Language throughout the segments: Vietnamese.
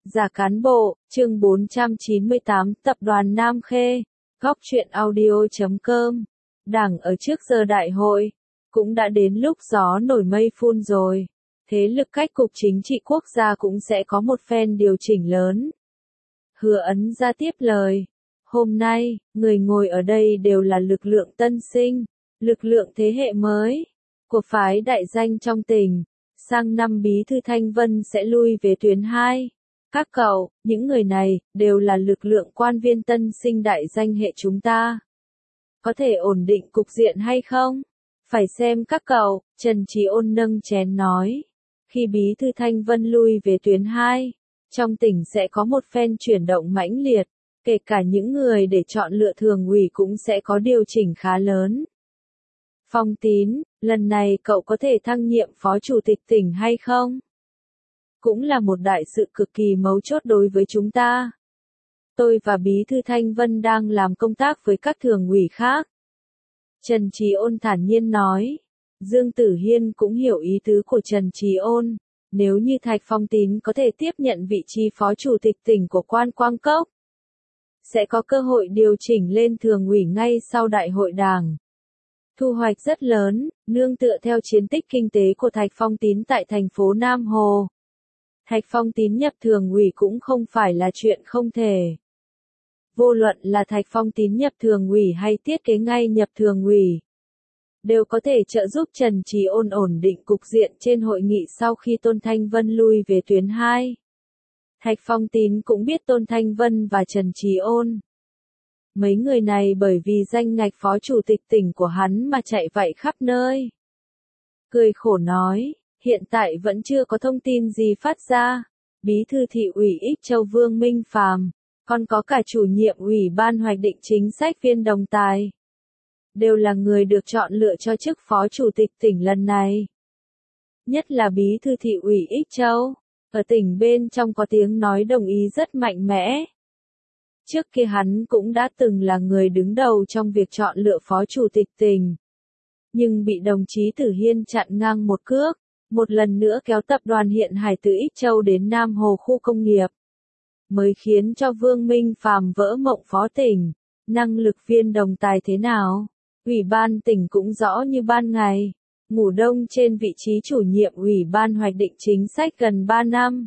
Giả cán bộ, chương 498, Tập đoàn Nam Khê, Góc truyện audio.com. Đảng ở trước giờ đại hội, cũng đã đến lúc gió nổi mây phun rồi. Thế lực cách cục chính trị quốc gia cũng sẽ có một phen điều chỉnh lớn. Hứa Ấn ra tiếp lời. Hôm nay, người ngồi ở đây đều là lực lượng tân sinh, lực lượng thế hệ mới, của phái đại danh trong tỉnh. Sang năm Bí thư Thanh Vân sẽ lui về tuyến 2. Các cậu, những người này, đều là lực lượng quan viên tân sinh đại danh hệ chúng ta. Có thể ổn định cục diện hay không? Phải xem các cậu, Trần Trí Ôn nâng chén nói. Khi Bí thư Thanh Vân lui về tuyến 2, trong tỉnh sẽ có một phen chuyển động mãnh liệt, kể cả những người để chọn lựa thường ủy cũng sẽ có điều chỉnh khá lớn. Phong Tín, lần này cậu có thể thăng nhiệm phó chủ tịch tỉnh hay không? Cũng là một đại sự cực kỳ mấu chốt đối với chúng ta. Tôi và Bí thư Thanh Vân đang làm công tác với các thường ủy khác. Trần Trí Ôn thản nhiên nói. Dương Tử Hiên cũng hiểu ý tứ của Trần Trí Ôn. Nếu như Thạch Phong Tín có thể tiếp nhận vị trí phó chủ tịch tỉnh của Quan Quang Cốc, sẽ có cơ hội điều chỉnh lên thường ủy ngay sau đại hội đảng. Thu hoạch rất lớn, nương tựa theo chiến tích kinh tế của Thạch Phong Tín tại thành phố Nam Hồ. Thạch Phong Tín nhập thường ủy cũng không phải là chuyện không thể. Vô luận là Thạch Phong Tín nhập thường ủy hay Tiết Kế Ngay nhập thường ủy, đều có thể trợ giúp Trần Trí Ôn ổn định cục diện trên hội nghị sau khi Tôn Thanh Vân lui về tuyến 2. Thạch Phong Tín cũng biết Tôn Thanh Vân và Trần Trí Ôn. Mấy người này bởi vì danh ngạch phó chủ tịch tỉnh của hắn mà chạy vạy khắp nơi. Cười khổ nói, hiện tại vẫn chưa có thông tin gì phát ra. Bí thư thị ủy Ích Châu Vương Minh Phàm, còn có cả chủ nhiệm ủy ban hoạch định chính sách Viên Đồng Tài, đều là người được chọn lựa cho chức phó chủ tịch tỉnh lần này. Nhất là bí thư thị ủy Ích Châu, ở tỉnh bên trong có tiếng nói đồng ý rất mạnh mẽ. Trước kia hắn cũng đã từng là người đứng đầu trong việc chọn lựa phó chủ tịch tỉnh, nhưng bị đồng chí Tử Hiên chặn ngang một cước, một lần nữa kéo tập đoàn Hiện Hải từ Ích Châu đến Nam Hồ khu công nghiệp, mới khiến cho Vương Minh Phàm vỡ mộng phó tỉnh. Năng lực Viên Đồng Tài thế nào? Ủy ban tỉnh cũng rõ như ban ngày. Ngủ đông trên vị trí chủ nhiệm ủy ban hoạch định chính sách gần 3 năm.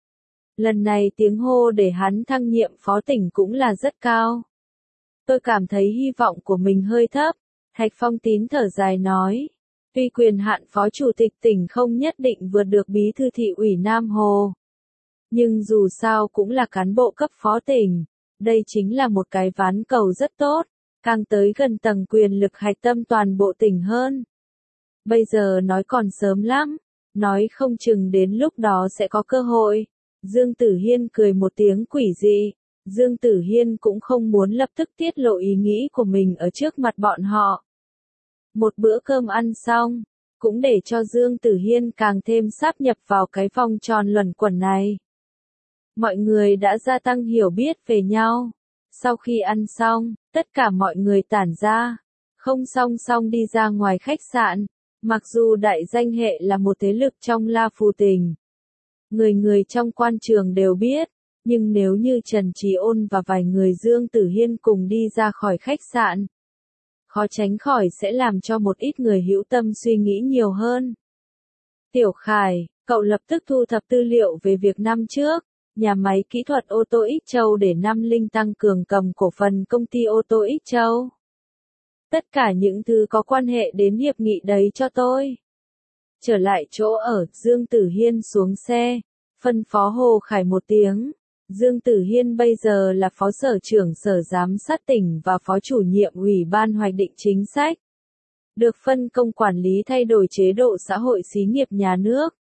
Lần này tiếng hô để hắn thăng nhiệm phó tỉnh cũng là rất cao. Tôi cảm thấy hy vọng của mình hơi thấp. Thạch Phong Tín thở dài nói. Tuy quyền hạn phó chủ tịch tỉnh không nhất định vượt được bí thư thị ủy Nam Hồ, nhưng dù sao cũng là cán bộ cấp phó tỉnh. Đây chính là một cái ván cầu rất tốt, càng tới gần tầng quyền lực hạch tâm toàn bộ tỉnh hơn. Bây giờ nói còn sớm lắm, nói không chừng đến lúc đó sẽ có cơ hội. Dương Tử Hiên cười một tiếng quỷ dị. Dương Tử Hiên cũng không muốn lập tức tiết lộ ý nghĩ của mình ở trước mặt bọn họ. Một bữa cơm ăn xong, cũng để cho Dương Tử Hiên càng thêm sáp nhập vào cái vòng tròn luẩn quẩn này. Mọi người đã gia tăng hiểu biết về nhau. Sau khi ăn xong, tất cả mọi người tản ra, không song song đi ra ngoài khách sạn. Mặc dù đại danh hệ là một thế lực trong La Phù tỉnh, người người trong quan trường đều biết, nhưng nếu như Trần Trí Ôn và vài người Dương Tử Hiên cùng đi ra khỏi khách sạn, khó tránh khỏi sẽ làm cho một ít người hữu tâm suy nghĩ nhiều hơn. Tiểu Khải, cậu lập tức thu thập tư liệu về việc năm trước, nhà máy kỹ thuật ô tô Ích Châu để Nam Linh tăng cường cầm cổ phần công ty ô tô Ích Châu. Tất cả những thứ có quan hệ đến hiệp nghị đấy cho tôi. Trở lại chỗ ở, Dương Tử Hiên xuống xe, phân phó Hồ Khải một tiếng. Dương Tử Hiên bây giờ là phó sở trưởng sở giám sát tỉnh và phó chủ nhiệm ủy ban hoạch định chính sách. Được phân công quản lý thay đổi chế độ xã hội xí nghiệp nhà nước.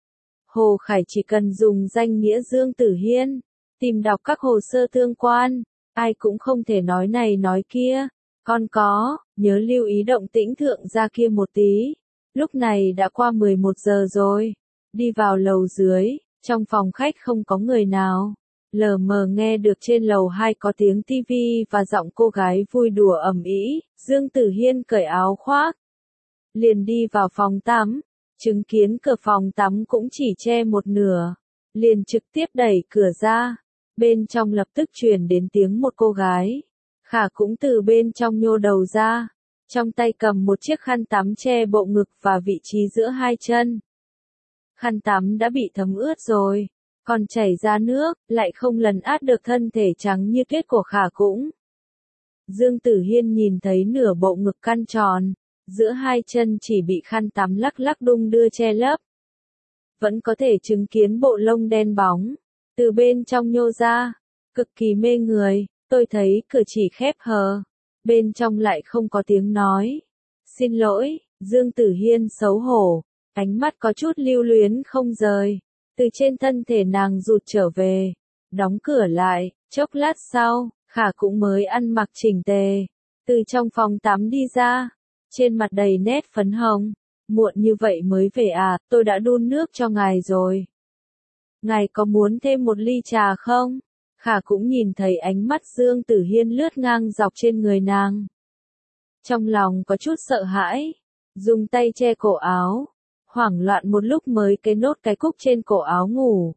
Hồ Khải chỉ cần dùng danh nghĩa Dương Tử Hiên, tìm đọc các hồ sơ tương quan, ai cũng không thể nói này nói kia. Còn có, nhớ lưu ý động tĩnh thượng gia kia một tí. Lúc này đã qua 11 giờ rồi. Đi vào lầu dưới, trong phòng khách không có người nào. Lờ mờ nghe được trên lầu 2 có tiếng tivi và giọng cô gái vui đùa ầm ĩ. Dương Tử Hiên cởi áo khoác, liền đi vào phòng tắm. Chứng kiến cửa phòng tắm cũng chỉ che một nửa. liền trực tiếp đẩy cửa ra. Bên trong lập tức truyền đến tiếng một cô gái. Khả cũng từ bên trong nhô đầu ra. Trong tay cầm một chiếc khăn tắm che bộ ngực và vị trí giữa hai chân. Khăn tắm đã bị thấm ướt rồi. Còn chảy ra nước, lại không lấn át được thân thể trắng như tuyết của Khả cũng. Dương Tử Hiên nhìn thấy nửa bộ ngực căn tròn. Giữa hai chân chỉ bị khăn tắm lắc lắc đung đưa che lấp. Vẫn có thể chứng kiến bộ lông đen bóng. Từ bên trong nhô ra. Cực kỳ mê người. Tôi thấy cửa chỉ khép hờ. Bên trong lại không có tiếng nói. Xin lỗi, Dương Tử Hiên xấu hổ. Ánh mắt có chút lưu luyến không rời. Từ trên thân thể nàng rụt trở về. Đóng cửa lại. Chốc lát sau, Khả cũng mới ăn mặc chỉnh tề. Từ trong phòng tắm đi ra. Trên mặt đầy nét phấn hồng. Muộn như vậy mới về à, tôi đã đun nước cho ngài rồi. Ngài có muốn thêm một ly trà không? Khả cũng nhìn thấy ánh mắt Dương Tử Hiên lướt ngang dọc trên người nàng. Trong lòng có chút sợ hãi. Dùng tay che cổ áo. Hoảng loạn một lúc mới cái nốt cái cúc trên cổ áo ngủ.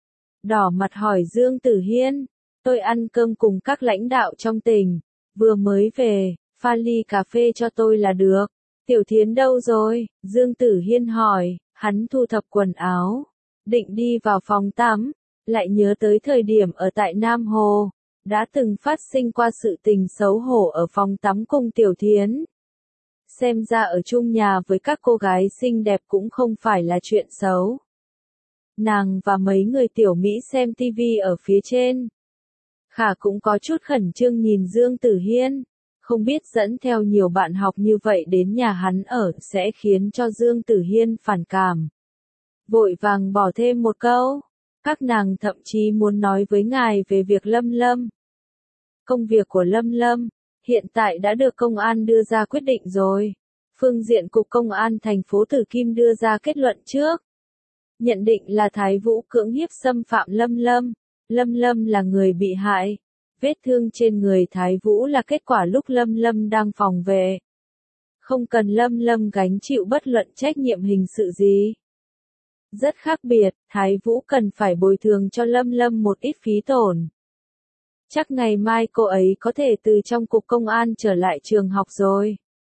Đỏ mặt hỏi Dương Tử Hiên. Tôi ăn cơm cùng các lãnh đạo trong tỉnh. Vừa mới về, pha ly cà phê cho tôi là được. Tiểu Thiến đâu rồi? Dương Tử Hiên hỏi. Hắn thu thập quần áo. Định đi vào phòng tắm. Lại nhớ tới thời điểm ở tại Nam Hồ. Đã từng phát sinh qua sự tình xấu hổ ở phòng tắm cùng Tiểu Thiến. Xem ra ở chung nhà với các cô gái xinh đẹp cũng không phải là chuyện xấu. Nàng và mấy người tiểu Mỹ xem tivi ở phía trên. Khả cũng có chút khẩn trương nhìn Dương Tử Hiên. Không biết dẫn theo nhiều bạn học như vậy đến nhà hắn ở sẽ khiến cho Dương Tử Hiên phản cảm. Vội vàng bỏ thêm một câu. Các nàng thậm chí muốn nói với ngài về việc Lâm Lâm. Công việc của Lâm Lâm, hiện tại đã được công an đưa ra quyết định rồi. Phương diện Cục Công an thành phố Tử Kim đưa ra kết luận trước. Nhận định là Thái Vũ cưỡng hiếp xâm phạm Lâm Lâm. Lâm Lâm là người bị hại. Vết thương trên người Thái Vũ là kết quả lúc Lâm Lâm đang phòng vệ. Không cần Lâm Lâm gánh chịu bất luận trách nhiệm hình sự gì. Rất khác biệt, Thái Vũ cần phải bồi thường cho Lâm Lâm một ít phí tổn. Chắc ngày mai cô ấy có thể từ trong Cục Công an trở lại trường học rồi.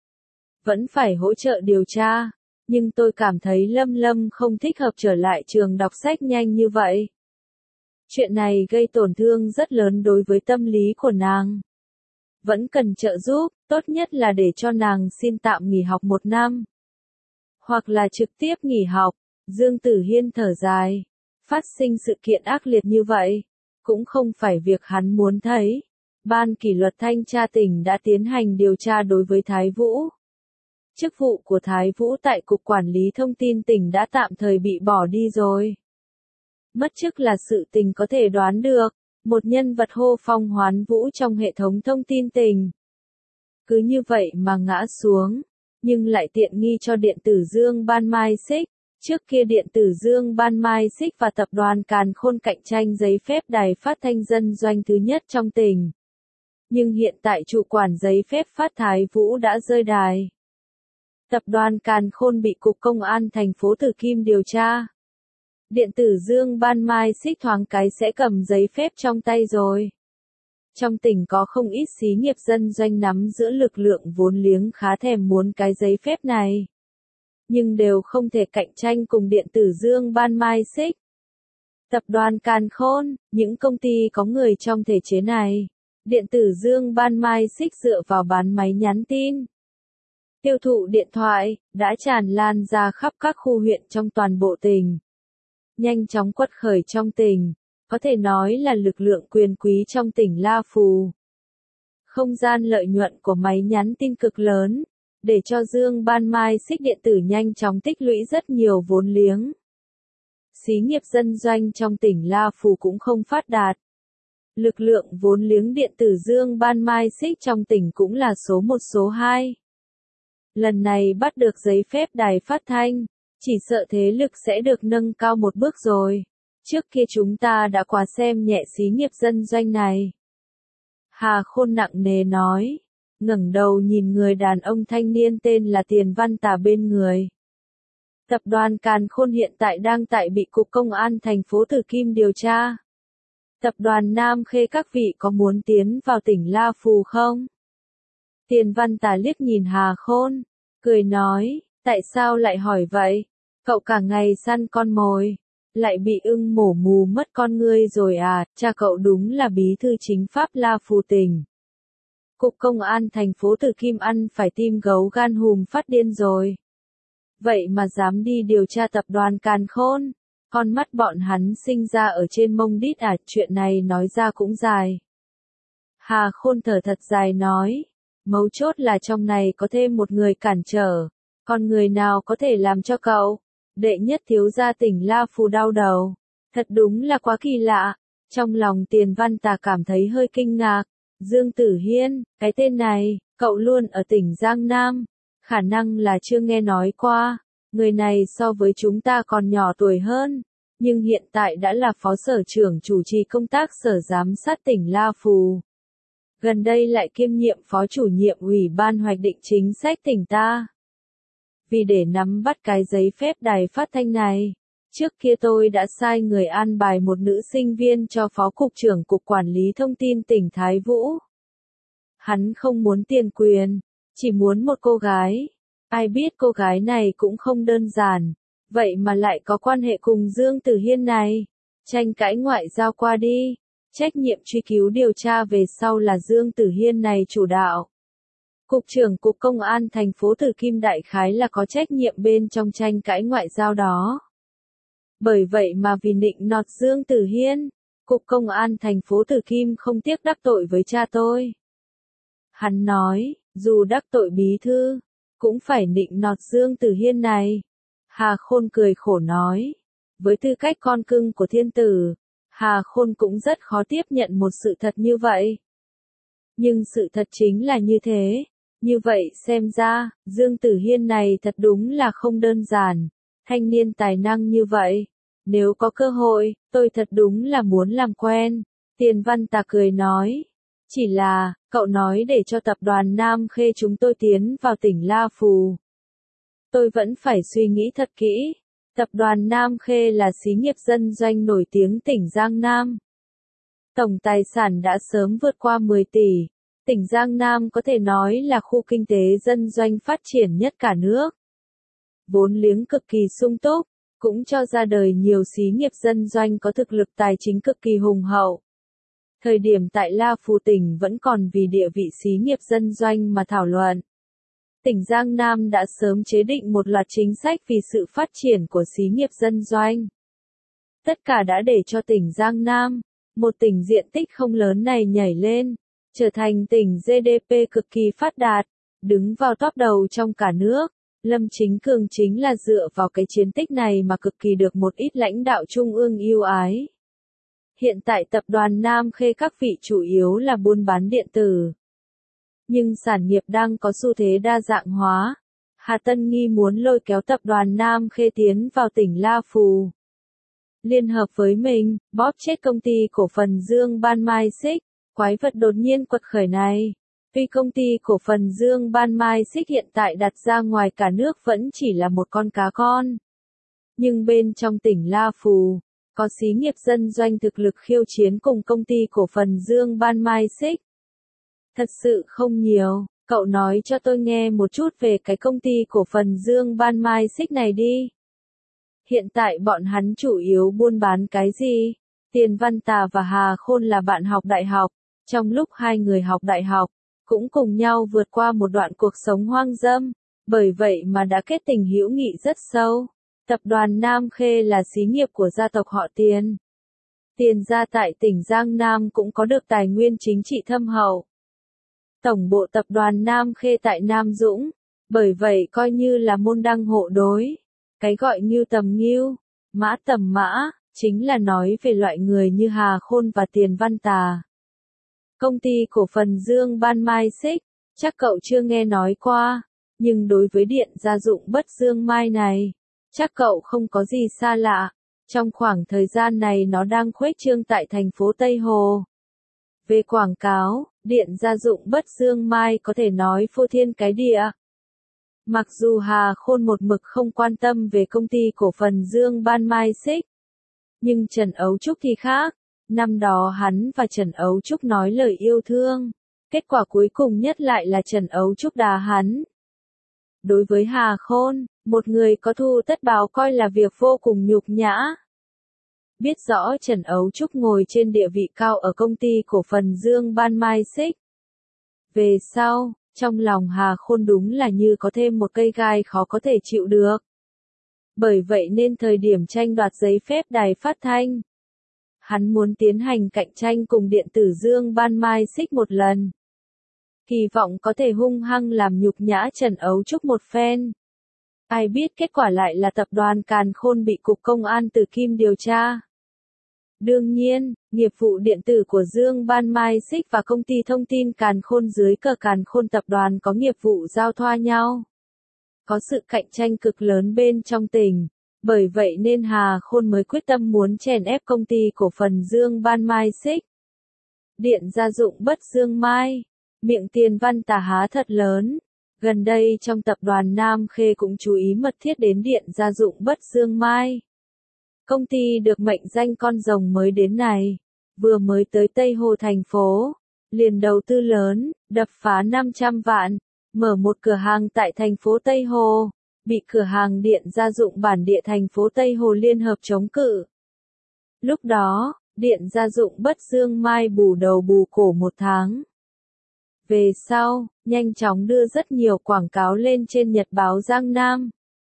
Vẫn phải hỗ trợ điều tra, nhưng tôi cảm thấy Lâm Lâm không thích hợp trở lại trường đọc sách nhanh như vậy. Chuyện này gây tổn thương rất lớn đối với tâm lý của nàng. Vẫn cần trợ giúp, tốt nhất là để cho nàng xin tạm nghỉ học 1 năm. Hoặc là trực tiếp nghỉ học. Dương Tử Hiên thở dài. Phát sinh sự kiện ác liệt như vậy, cũng không phải việc hắn muốn thấy. Ban kỷ luật thanh tra tỉnh đã tiến hành điều tra đối với Thái Vũ. Chức vụ của Thái Vũ tại Cục Quản lý Thông tin tỉnh đã tạm thời bị bỏ đi rồi. Mất chức là sự tình có thể đoán được, một nhân vật hô phong hoán vũ trong hệ thống thông tin tỉnh. Cứ như vậy mà ngã xuống, nhưng lại tiện nghi cho điện tử Dương Ban Mai Xích. Trước kia điện tử Dương Ban Mai Xích và tập đoàn Càn Khôn cạnh tranh giấy phép đài phát thanh dân doanh thứ nhất trong tỉnh. Nhưng hiện tại chủ quản giấy phép phát Thái Vũ đã rơi đài. Tập đoàn Càn Khôn bị Cục Công an thành phố Tử Kim điều tra. Điện tử Dương Ban Mai Xích thoáng cái sẽ cầm giấy phép trong tay rồi. Trong tỉnh có không ít xí nghiệp dân doanh nắm giữ lực lượng vốn liếng khá thèm muốn cái giấy phép này. Nhưng đều không thể cạnh tranh cùng điện tử Dương Ban Mai Xích. Tập đoàn Càn Khôn, những công ty có người trong thể chế này. Điện tử Dương Ban Mai Xích dựa vào bán máy nhắn tin, tiêu thụ điện thoại, đã tràn lan ra khắp các khu huyện trong toàn bộ tỉnh. Nhanh chóng quật khởi trong tỉnh, có thể nói là lực lượng quyền quý trong tỉnh La Phù. Không gian lợi nhuận của máy nhắn tin cực lớn, để cho Dương Ban Mai Xích điện tử nhanh chóng tích lũy rất nhiều vốn liếng. Xí nghiệp dân doanh trong tỉnh La Phù cũng không phát đạt. Lực lượng vốn liếng điện tử Dương Ban Mai Xích trong tỉnh cũng là số 1 số 2. Lần này bắt được giấy phép đài phát thanh, chỉ sợ thế lực sẽ được nâng cao một bước rồi. Trước kia chúng ta đã quá xem nhẹ xí nghiệp dân doanh này. Hà Khôn nặng nề nói, ngẩng đầu nhìn người đàn ông thanh niên tên là Tiền Văn Tà bên người. Tập đoàn Càn Khôn hiện tại đang bị Cục Công an thành phố Từ Kim điều tra. Tập đoàn Nam Khê các vị có muốn tiến vào tỉnh La Phù không? Tiền Văn Tà liếc nhìn Hà Khôn, cười nói, tại sao lại hỏi vậy? Cậu cả ngày săn con mồi, lại bị ưng mổ mù mất con ngươi rồi à, cha cậu đúng là bí thư chính pháp La Phù tỉnh. Cục Công an thành phố Từ Kim ăn phải tim gấu gan hùm phát điên rồi. Vậy mà dám đi điều tra tập đoàn Càn Khôn, con mắt bọn hắn sinh ra ở trên mông đít à, chuyện này nói ra cũng dài. Hà Khôn thở thật dài nói, mấu chốt là trong này có thêm một người cản trở, còn người nào có thể làm cho cậu, đệ nhất thiếu gia tỉnh La Phù đau đầu, thật đúng là quá kỳ lạ. Trong lòng Tiền Văn Tà cảm thấy hơi kinh ngạc, Dương Tử Hiên, cái tên này, cậu luôn ở tỉnh Giang Nam, khả năng là chưa nghe nói qua, người này so với chúng ta còn nhỏ tuổi hơn, nhưng hiện tại đã là phó sở trưởng chủ trì công tác sở giám sát tỉnh La Phù. Gần đây lại kiêm nhiệm phó chủ nhiệm ủy ban hoạch định chính sách tỉnh ta. Vì để nắm bắt cái giấy phép đài phát thanh này, trước kia tôi đã sai người an bài một nữ sinh viên cho phó cục trưởng cục quản lý thông tin tỉnh Thái Vũ. Hắn không muốn tiền quyền, chỉ muốn một cô gái. Ai biết cô gái này cũng không đơn giản, vậy mà lại có quan hệ cùng Dương Tử Hiên này. Tranh cãi ngoại giao qua đi, trách nhiệm truy cứu điều tra về sau là Dương Tử Hiên này chủ đạo. Cục trưởng Cục Công an thành phố Từ Kim đại khái là có trách nhiệm bên trong tranh cãi ngoại giao đó. Bởi vậy mà vì nịnh nọt Dương Tử Hiên, Cục Công an thành phố Từ Kim không tiếc đắc tội với cha tôi. Hắn nói, dù đắc tội bí thư, cũng phải nịnh nọt Dương Tử Hiên này. Hà Khôn cười khổ nói, với tư cách con cưng của thiên tử, Hà Khôn cũng rất khó tiếp nhận một sự thật như vậy. Nhưng sự thật chính là như thế. Như vậy xem ra, Dương Tử Hiên này thật đúng là không đơn giản. Thanh niên tài năng như vậy. Nếu có cơ hội, tôi thật đúng là muốn làm quen. Tiền Văn Tà cười nói. Chỉ là, cậu nói để cho tập đoàn Nam Khê chúng tôi tiến vào tỉnh La Phù. Tôi vẫn phải suy nghĩ thật kỹ. Tập đoàn Nam Khê là xí nghiệp dân doanh nổi tiếng tỉnh Giang Nam. Tổng tài sản đã sớm vượt qua 10 tỷ. Tỉnh Giang Nam có thể nói là khu kinh tế dân doanh phát triển nhất cả nước. Vốn liếng cực kỳ sung túc, cũng cho ra đời nhiều xí nghiệp dân doanh có thực lực tài chính cực kỳ hùng hậu. Thời điểm tại La Phù tỉnh vẫn còn vì địa vị xí nghiệp dân doanh mà thảo luận. Tỉnh Giang Nam đã sớm chế định một loạt chính sách vì sự phát triển của xí nghiệp dân doanh. Tất cả đã để cho tỉnh Giang Nam, một tỉnh diện tích không lớn này nhảy lên, trở thành tỉnh GDP cực kỳ phát đạt, đứng vào top đầu trong cả nước. Lâm Chính Cường chính là dựa vào cái chiến tích này mà cực kỳ được một ít lãnh đạo trung ương yêu ái. Hiện tại tập đoàn Nam Khê các vị chủ yếu là buôn bán điện tử. Nhưng sản nghiệp đang có xu thế đa dạng hóa. Hà Tân Nghi muốn lôi kéo tập đoàn Nam Khê tiến vào tỉnh La Phù. Liên hợp với mình, bóp chết công ty cổ phần Dương Ban Mai Xích, quái vật đột nhiên quật khởi này. Tuy công ty cổ phần Dương Ban Mai Xích hiện tại đặt ra ngoài cả nước vẫn chỉ là một con cá con. Nhưng bên trong tỉnh La Phù, có xí nghiệp dân doanh thực lực khiêu chiến cùng công ty cổ phần Dương Ban Mai Xích. Thật sự không nhiều, cậu nói cho tôi nghe một chút về cái công ty cổ phần Dương Ban Mai Xích này đi. Hiện tại bọn hắn chủ yếu buôn bán cái gì? Tiền Văn Tà và Hà Khôn là bạn học đại học, trong lúc hai người học đại học, cũng cùng nhau vượt qua một đoạn cuộc sống hoang dâm, bởi vậy mà đã kết tình hữu nghị rất sâu. Tập đoàn Nam Khê là xí nghiệp của gia tộc họ Tiền. Tiền gia tại tỉnh Giang Nam cũng có được tài nguyên chính trị thâm hậu. Tổng bộ tập đoàn Nam Khê tại Nam Dũng, bởi vậy coi như là môn đăng hộ đối. Cái gọi Ngưu tầm Ngưu, Mã tầm Mã, chính là nói về loại người như Hà Khôn và Tiền Văn Tà. Công ty cổ phần Dương Ban Mai Xích, chắc cậu chưa nghe nói qua, nhưng đối với điện gia dụng Bất Dương Mai này, chắc cậu không có gì xa lạ. Trong khoảng thời gian này nó đang khuếch trương tại thành phố Tây Hồ. Về quảng cáo, điện gia dụng Bất Dương Mai có thể nói phô thiên cái địa. Mặc dù Hà Khôn một mực không quan tâm về công ty cổ phần Dương Ban Mai Xích, nhưng Trần Ấu Trúc thì khác. Năm đó hắn và Trần Ấu Trúc nói lời yêu thương. Kết quả cuối cùng nhất lại là Trần Ấu Trúc đá hắn. Đối với Hà Khôn, một người có thù tất báo coi là việc vô cùng nhục nhã. Biết rõ Trần Ấu Trúc ngồi trên địa vị cao ở công ty cổ phần Dương Ban Mai Xích. Về sau, trong lòng Hà Khôn đúng là như có thêm một cây gai khó có thể chịu được. Bởi vậy nên thời điểm tranh đoạt giấy phép đài phát thanh, hắn muốn tiến hành cạnh tranh cùng điện tử Dương Ban Mai Xích một lần. Kỳ vọng có thể hung hăng làm nhục nhã Trần Ấu Trúc một phen. Ai biết kết quả lại là tập đoàn Càn Khôn bị Cục Công an Từ Kim điều tra. Đương nhiên, nghiệp vụ điện tử của Dương Ban Mai Xích và công ty thông tin Càn Khôn dưới cờ Càn Khôn tập đoàn có nghiệp vụ giao thoa nhau. Có sự cạnh tranh cực lớn bên trong tỉnh. Bởi vậy nên Hà Khôn mới quyết tâm muốn chèn ép công ty cổ phần Dương Ban Mai Xích. Điện gia dụng Bất Dương Mai. Miệng Tiền Văn tà há thật lớn. Gần đây trong tập đoàn Nam Khê cũng chú ý mật thiết đến điện gia dụng Bất Dương Mai. Công ty được mệnh danh con rồng mới đến này, vừa mới tới Tây Hồ thành phố, liền đầu tư lớn, đập phá 500 vạn, mở một cửa hàng tại thành phố Tây Hồ, bị cửa hàng điện gia dụng bản địa thành phố Tây Hồ liên hợp chống cự. Lúc đó, điện gia dụng Bất Dương Mai bù đầu bù cổ một tháng. Về sau, nhanh chóng đưa rất nhiều quảng cáo lên trên Nhật báo Giang Nam.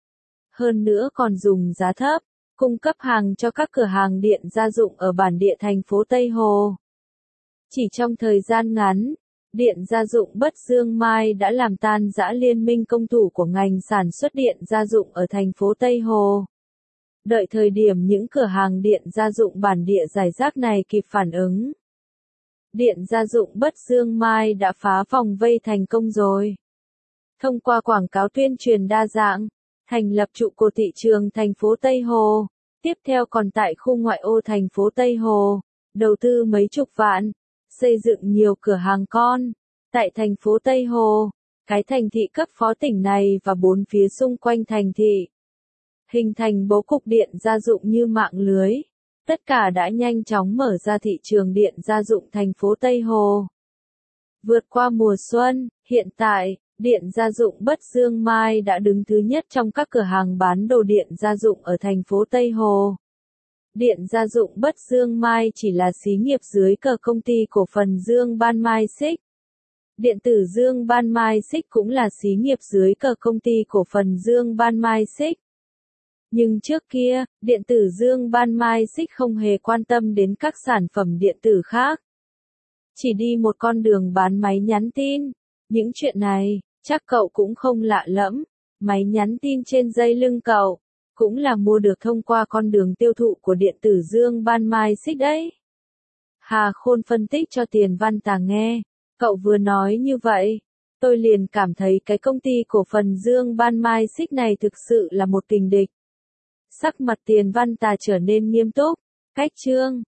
Hơn nữa còn dùng giá thấp, cung cấp hàng cho các cửa hàng điện gia dụng ở bản địa thành phố Tây Hồ. Chỉ trong thời gian ngắn, điện gia dụng Bất Dương Mai đã làm tan rã liên minh công thủ của ngành sản xuất điện gia dụng ở thành phố Tây Hồ. Đợi thời điểm những cửa hàng điện gia dụng bản địa rải rác này kịp phản ứng, điện gia dụng Bất Dương Mai đã phá vòng vây thành công rồi. Thông qua quảng cáo tuyên truyền đa dạng, thành lập trụ cột thị trường thành phố Tây Hồ, tiếp theo còn tại khu ngoại ô thành phố Tây Hồ, đầu tư mấy chục vạn, xây dựng nhiều cửa hàng con, tại thành phố Tây Hồ, cái thành thị cấp phó tỉnh này và 4 phía xung quanh thành thị. Hình thành bố cục điện gia dụng như mạng lưới, tất cả đã nhanh chóng mở ra thị trường điện gia dụng thành phố Tây Hồ. Vượt qua mùa xuân, hiện tại, điện gia dụng Bất Dương Mai đã đứng thứ nhất trong các cửa hàng bán đồ điện gia dụng ở thành phố Tây Hồ. Điện gia dụng Bất Dương Mai chỉ là xí nghiệp dưới cờ công ty cổ phần Dương Ban Mai Xích. Điện tử Dương Ban Mai Xích cũng là xí nghiệp dưới cờ công ty cổ phần Dương Ban Mai Xích. Nhưng trước kia, điện tử Dương Ban Mai Xích không hề quan tâm đến các sản phẩm điện tử khác. Chỉ đi một con đường bán máy nhắn tin. Những chuyện này, chắc cậu cũng không lạ lẫm. Máy nhắn tin trên dây lưng cậu, cũng là mua được thông qua con đường tiêu thụ của điện tử Dương Ban Mai Xích đấy. Hà Khôn phân tích cho Tiền Văn Tà nghe. Cậu vừa nói như vậy, tôi liền cảm thấy cái công ty cổ phần Dương Ban Mai Xích này thực sự là một kình địch. Sắc mặt Tiền Văn Tà trở nên nghiêm túc. Cách chương